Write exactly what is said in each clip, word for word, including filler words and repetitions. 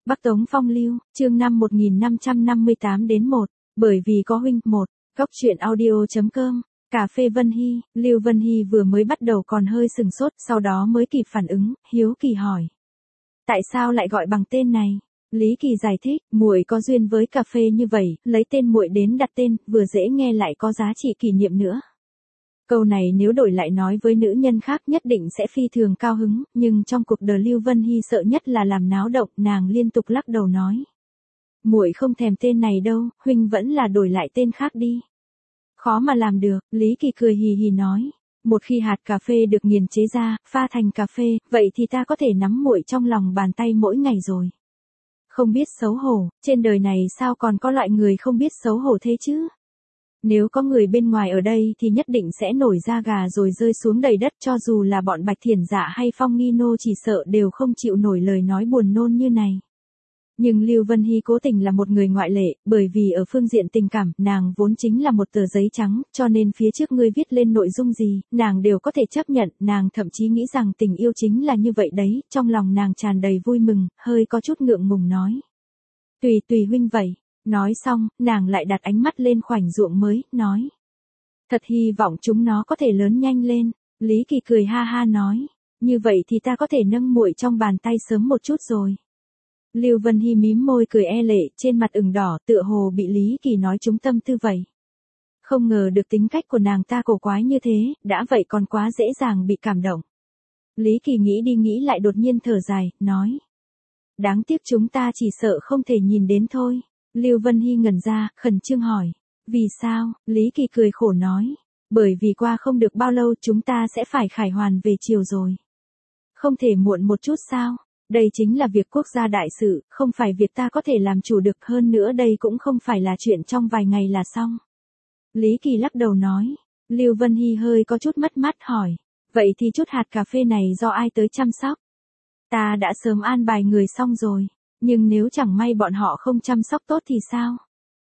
Bắc Tống Phong Lưu, chương năm một nghìn năm trăm năm mươi tám đến một, bởi vì có huynh, một, góc truyện audio.com, cà phê Vân Hy, Lưu Vân Hy vừa mới bắt đầu còn hơi sừng sốt, sau đó mới kịp phản ứng, hiếu kỳ hỏi. Tại sao lại gọi bằng tên này? Lý Kỳ giải thích, muội có duyên với cà phê như vậy, lấy tên muội đến đặt tên, vừa dễ nghe lại có giá trị kỷ niệm nữa. Câu này nếu đổi lại nói với nữ nhân khác nhất định sẽ phi thường cao hứng, nhưng trong cuộc đời Lưu Vân Hy sợ nhất là làm náo động, nàng liên tục lắc đầu nói. Muội không thèm tên này đâu, huynh vẫn là đổi lại tên khác đi. Khó mà làm được, Lý Kỳ cười hì hì nói. Một khi hạt cà phê được nghiền chế ra, pha thành cà phê, vậy thì ta có thể nắm muội trong lòng bàn tay mỗi ngày rồi. Không biết xấu hổ, trên đời này sao còn có loại người không biết xấu hổ thế chứ? Nếu có người bên ngoài ở đây thì nhất định sẽ nổi da gà rồi rơi xuống đầy đất, cho dù là bọn Bạch Thiển Dạ hay Phong Nghi Nô chỉ sợ đều không chịu nổi lời nói buồn nôn như này. Nhưng Lưu Vân Hy cố tình là một người ngoại lệ, bởi vì ở phương diện tình cảm, nàng vốn chính là một tờ giấy trắng, cho nên phía trước ngươi viết lên nội dung gì, nàng đều có thể chấp nhận, nàng thậm chí nghĩ rằng tình yêu chính là như vậy đấy, trong lòng nàng tràn đầy vui mừng, hơi có chút ngượng ngùng nói. Tùy tùy huynh vậy. Nói xong, nàng lại đặt ánh mắt lên khoảnh ruộng mới, nói. Thật hy vọng chúng nó có thể lớn nhanh lên. Lý Kỳ cười ha ha nói. Như vậy thì ta có thể nâng muội trong bàn tay sớm một chút rồi. Lưu Vân Hy mím môi cười e lệ, trên mặt ửng đỏ, tựa hồ bị Lý Kỳ nói trúng tâm tư vậy. Không ngờ được tính cách của nàng ta cổ quái như thế, đã vậy còn quá dễ dàng bị cảm động. Lý Kỳ nghĩ đi nghĩ lại đột nhiên thở dài, nói. Đáng tiếc chúng ta chỉ sợ không thể nhìn đến thôi. Lưu Vân Hy ngẩn ra, khẩn trương hỏi. Vì sao? Lý Kỳ cười khổ nói. Bởi vì qua không được bao lâu chúng ta sẽ phải khải hoàn về chiều rồi. Không thể muộn một chút sao? Đây chính là việc quốc gia đại sự, không phải việc ta có thể làm chủ được, hơn nữa đây cũng không phải là chuyện trong vài ngày là xong. Lý Kỳ lắc đầu nói. Lưu Vân Hy hơi có chút mất mát hỏi. Vậy thì chút hạt cà phê này do ai tới chăm sóc? Ta đã sớm an bài người xong rồi. Nhưng nếu chẳng may bọn họ không chăm sóc tốt thì sao?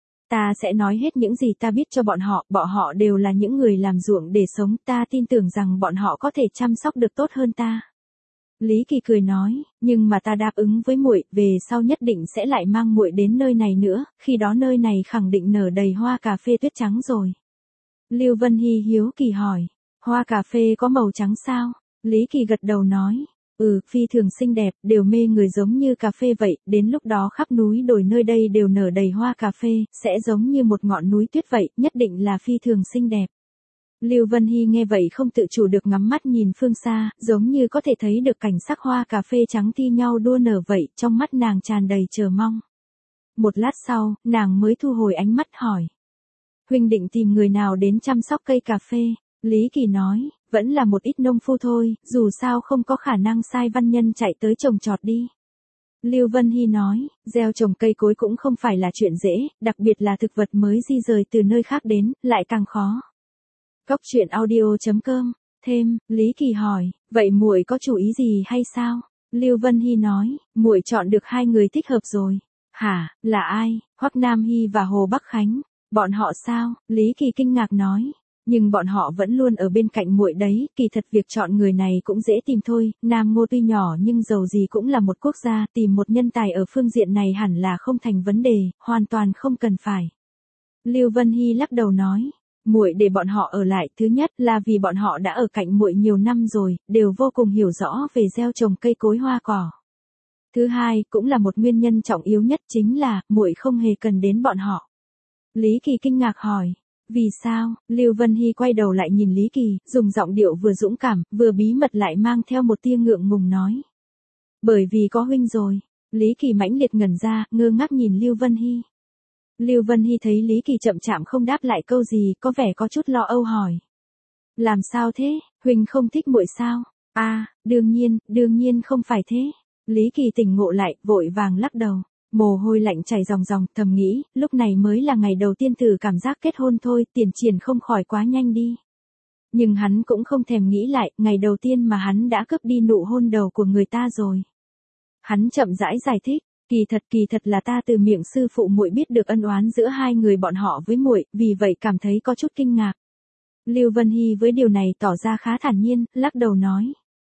Ta sẽ nói hết những gì ta biết cho bọn họ, bọn họ đều là những người làm ruộng để sống, ta tin tưởng rằng bọn họ có thể chăm sóc được tốt hơn ta. Lý Kỳ cười nói, nhưng mà ta đáp ứng với muội, về sau nhất định sẽ lại mang muội đến nơi này nữa, khi đó nơi này khẳng định nở đầy hoa cà phê tuyết trắng rồi. Lưu Vân Hy hiếu kỳ hỏi, hoa cà phê có màu trắng sao? Lý Kỳ gật đầu nói. Ừ, phi thường xinh đẹp, đều mê người giống như cà phê vậy, đến lúc đó khắp núi đồi nơi đây đều nở đầy hoa cà phê, sẽ giống như một ngọn núi tuyết vậy, nhất định là phi thường xinh đẹp. Lưu Vân Hy nghe vậy không tự chủ được ngắm mắt nhìn phương xa, giống như có thể thấy được cảnh sắc hoa cà phê trắng thi nhau đua nở vậy, trong mắt nàng tràn đầy chờ mong. Một lát sau, nàng mới thu hồi ánh mắt hỏi. Huynh định tìm người nào đến chăm sóc cây cà phê? Lý Kỳ nói. Vẫn là một ít nông phu thôi, dù sao không có khả năng sai văn nhân chạy tới trồng trọt đi. Lưu Vân Hy nói, gieo trồng cây cối cũng không phải là chuyện dễ, đặc biệt là thực vật mới di rời từ nơi khác đến, lại càng khó. Góc truyện audio.com, thêm, Lý Kỳ hỏi, vậy muội có chủ ý gì hay sao? Lưu Vân Hy nói, muội chọn được hai người thích hợp rồi. Hả, là ai? Hoắc Nam Hy và Hồ Bắc Khánh. Bọn họ sao? Lý Kỳ kinh ngạc nói. Nhưng bọn họ vẫn luôn ở bên cạnh muội đấy, kỳ thật việc chọn người này cũng dễ tìm thôi, Nam Ngô tuy nhỏ nhưng dầu gì cũng là một quốc gia, tìm một nhân tài ở phương diện này hẳn là không thành vấn đề, hoàn toàn không cần phải. Lưu Vân Hy lắc đầu nói, muội để bọn họ ở lại, thứ nhất là vì bọn họ đã ở cạnh muội nhiều năm rồi, đều vô cùng hiểu rõ về gieo trồng cây cối hoa cỏ. Thứ hai, cũng là một nguyên nhân trọng yếu nhất chính là, muội không hề cần đến bọn họ. Lý Kỳ kinh ngạc hỏi. Vì sao? Lưu Vân Hy quay đầu lại nhìn Lý Kỳ, dùng giọng điệu vừa dũng cảm, vừa bí mật lại mang theo một tia ngượng ngùng nói. Bởi vì có huynh rồi. Lý Kỳ mãnh liệt ngẩn ra, ngơ ngác nhìn Lưu Vân Hy. Lưu Vân Hy thấy Lý Kỳ chậm chạp không đáp lại câu gì, có vẻ có chút lo âu hỏi. Làm sao thế? Huynh không thích muội sao? À, đương nhiên, đương nhiên không phải thế. Lý Kỳ tỉnh ngộ lại, vội vàng lắc đầu. Mồ hôi lạnh chảy ròng ròng, thầm nghĩ, lúc này mới là ngày đầu tiên thử cảm giác kết hôn thôi, tiền triển không khỏi quá nhanh đi. Nhưng hắn cũng không thèm nghĩ lại, ngày đầu tiên mà hắn đã cướp đi nụ hôn đầu của người ta rồi. Hắn chậm rãi giải thích, kỳ thật kỳ thật là ta từ miệng sư phụ muội biết được ân oán giữa hai người bọn họ với muội, vì vậy cảm thấy có chút kinh ngạc. Lưu Vân Hy với điều này tỏ ra khá thản nhiên, lắc đầu nói.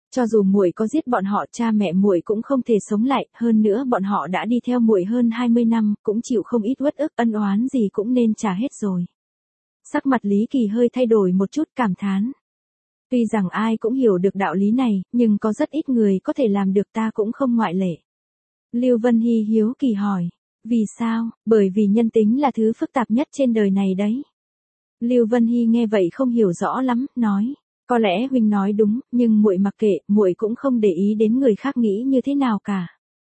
Cho dù muội có giết bọn họ, cha mẹ muội cũng không thể sống lại, hơn nữa bọn họ đã đi theo muội hơn hai mươi năm, cũng chịu không ít uất ức, ân oán gì cũng nên trả hết rồi. Sắc mặt Lý Kỳ hơi thay đổi một chút, cảm thán. Tuy rằng ai cũng hiểu được đạo lý này, nhưng có rất ít người có thể làm được, ta cũng không ngoại lệ. Lưu Vân Hy hiếu kỳ hỏi. Vì sao? Bởi vì nhân tính là thứ phức tạp nhất trên đời này đấy. Lưu Vân Hy nghe vậy không hiểu rõ lắm, nói. Có lẽ huynh nói đúng, nhưng muội mặc kệ, muội cũng không để ý đến người khác nghĩ như thế nào cả.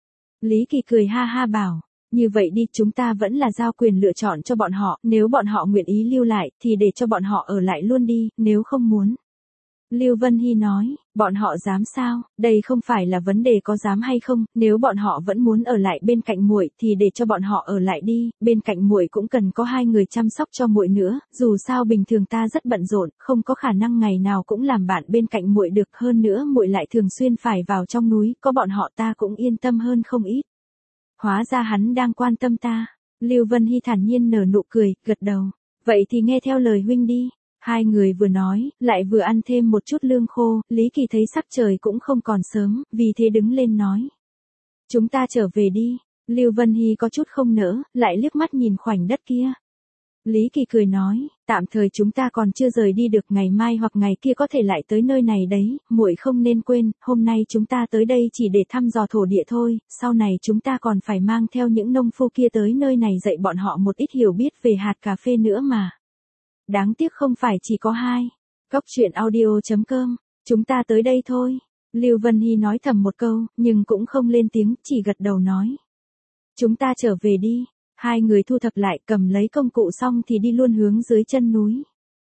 Lý Kỳ cười ha ha bảo. Như vậy đi, chúng ta vẫn là giao quyền lựa chọn cho bọn họ, nếu bọn họ nguyện ý lưu lại, thì để cho bọn họ ở lại luôn đi, nếu không muốn. Lưu Vân Hy nói, bọn họ dám sao, đây không phải là vấn đề có dám hay không, nếu bọn họ vẫn muốn ở lại bên cạnh muội thì để cho bọn họ ở lại đi, bên cạnh muội cũng cần có hai người chăm sóc cho muội nữa, dù sao bình thường ta rất bận rộn, không có khả năng ngày nào cũng làm bạn bên cạnh muội được, hơn nữa muội lại thường xuyên phải vào trong núi, có bọn họ ta cũng yên tâm hơn không ít. Hóa ra hắn đang quan tâm ta. Lưu Vân Hy thản nhiên nở nụ cười, gật đầu. Vậy thì nghe theo lời huynh đi. Hai người vừa nói, lại vừa ăn thêm một chút lương khô, Lý Kỳ thấy sắc trời cũng không còn sớm, vì thế đứng lên nói. Chúng ta trở về đi. Lưu Vân Hy có chút không nỡ, lại liếc mắt nhìn khoảnh đất kia. Lý Kỳ cười nói, tạm thời chúng ta còn chưa rời đi được, ngày mai hoặc ngày kia có thể lại tới nơi này đấy, muội không nên quên, hôm nay chúng ta tới đây chỉ để thăm dò thổ địa thôi, sau này chúng ta còn phải mang theo những nông phu kia tới nơi này dạy bọn họ một ít hiểu biết về hạt cà phê nữa mà. Đáng tiếc không phải chỉ có hai. Cốc truyện audio chấm com, chúng ta tới đây thôi. Lưu Vân Hy nói thầm một câu, nhưng cũng không lên tiếng, chỉ gật đầu nói. Chúng ta trở về đi. Hai người thu thập lại, cầm lấy công cụ xong thì đi luôn hướng dưới chân núi.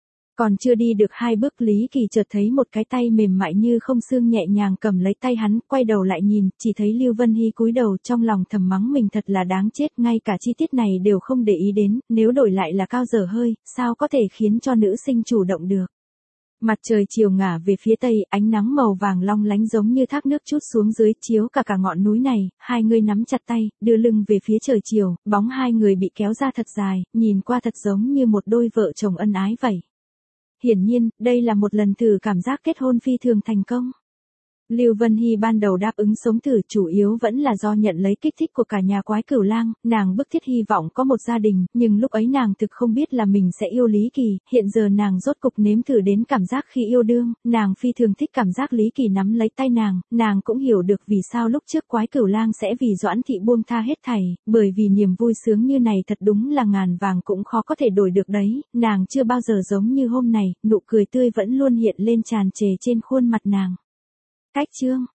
Còn chưa đi được hai bước, Lý Kỳ chợt thấy một cái tay mềm mại như không xương nhẹ nhàng cầm lấy tay hắn, quay đầu lại nhìn, chỉ thấy Lưu Vân Hy cúi đầu, trong lòng thầm mắng mình thật là đáng chết, ngay cả chi tiết này đều không để ý đến, nếu đổi lại là Cao Dở Hơi, sao có thể khiến cho nữ sinh chủ động được. Mặt trời chiều ngả về phía tây, ánh nắng màu vàng long lánh giống như thác nước trút xuống dưới, chiếu cả cả ngọn núi này, hai người nắm chặt tay, đưa lưng về phía trời chiều, bóng hai người bị kéo ra thật dài, nhìn qua thật giống như một đôi vợ chồng ân ái vậy. Hiển nhiên, đây là một lần thử cảm giác kết hôn phi thường thành công. Lưu Vân Hy ban đầu đáp ứng sống thử chủ yếu vẫn là do nhận lấy kích thích của cả nhà quái cửu lang, nàng bức thiết hy vọng có một gia đình, nhưng lúc ấy nàng thực không biết là mình sẽ yêu Lý Kỳ, hiện giờ nàng rốt cục nếm thử đến cảm giác khi yêu đương, nàng phi thường thích cảm giác Lý Kỳ nắm lấy tay nàng, nàng cũng hiểu được vì sao lúc trước quái cửu lang sẽ vì Doãn Thị buông tha hết thảy, bởi vì niềm vui sướng như này thật đúng là ngàn vàng cũng khó có thể đổi được đấy, nàng chưa bao giờ giống như hôm này, nụ cười tươi vẫn luôn hiện lên tràn trề trên khuôn mặt nàng. Cách chương